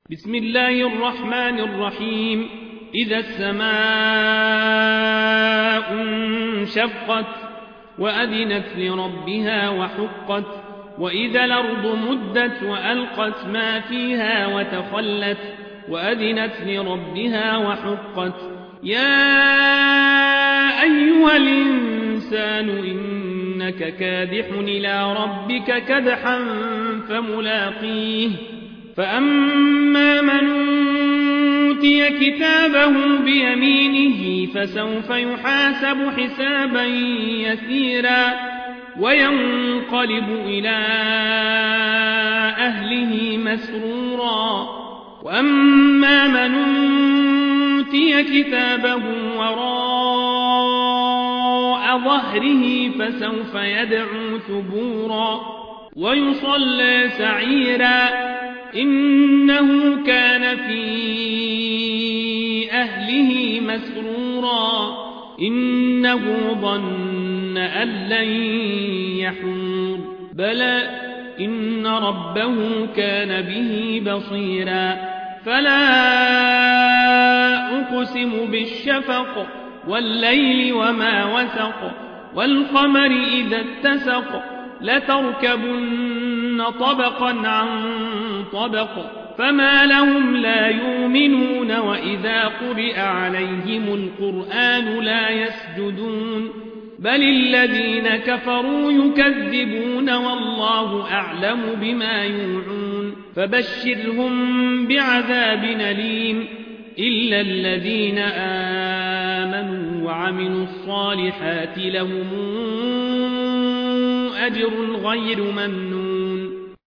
بسم الله الرحمن الرحيم. إذا السماء انشقت وأذنت لربها وحقت وإذا الأرض مدت وألقت ما فيها وتخلت وأذنت لربها وحقت يا أيها الإنسان إنك كادح إلى ربك كدحا فملاقيه فأما من أوتي كتابه بيمينه فسوف يحاسب حسابا يسيرا وينقلب إلى أهله مسرورا وأما من أوتي كتابه وراء ظهره فسوف يدعو ثبورا ويصلى سعيرا إنه كان في أهله مسرورا إنه ظن أن لن يحور بلى إن ربه كان به بصيرا فلا أقسم بالشفق والليل وما وسق والقمر إذا اتسق لتركبن طبقا عن طبق فما لهم لا يؤمنون وإذا قرئ عليهم القرآن لا يسجدون بل الذين كفروا يكذبون والله أعلم بما يوعون فبشرهم بعذاب أليم إلا الذين آمنوا وعملوا الصالحات لهم أجر غير ممنون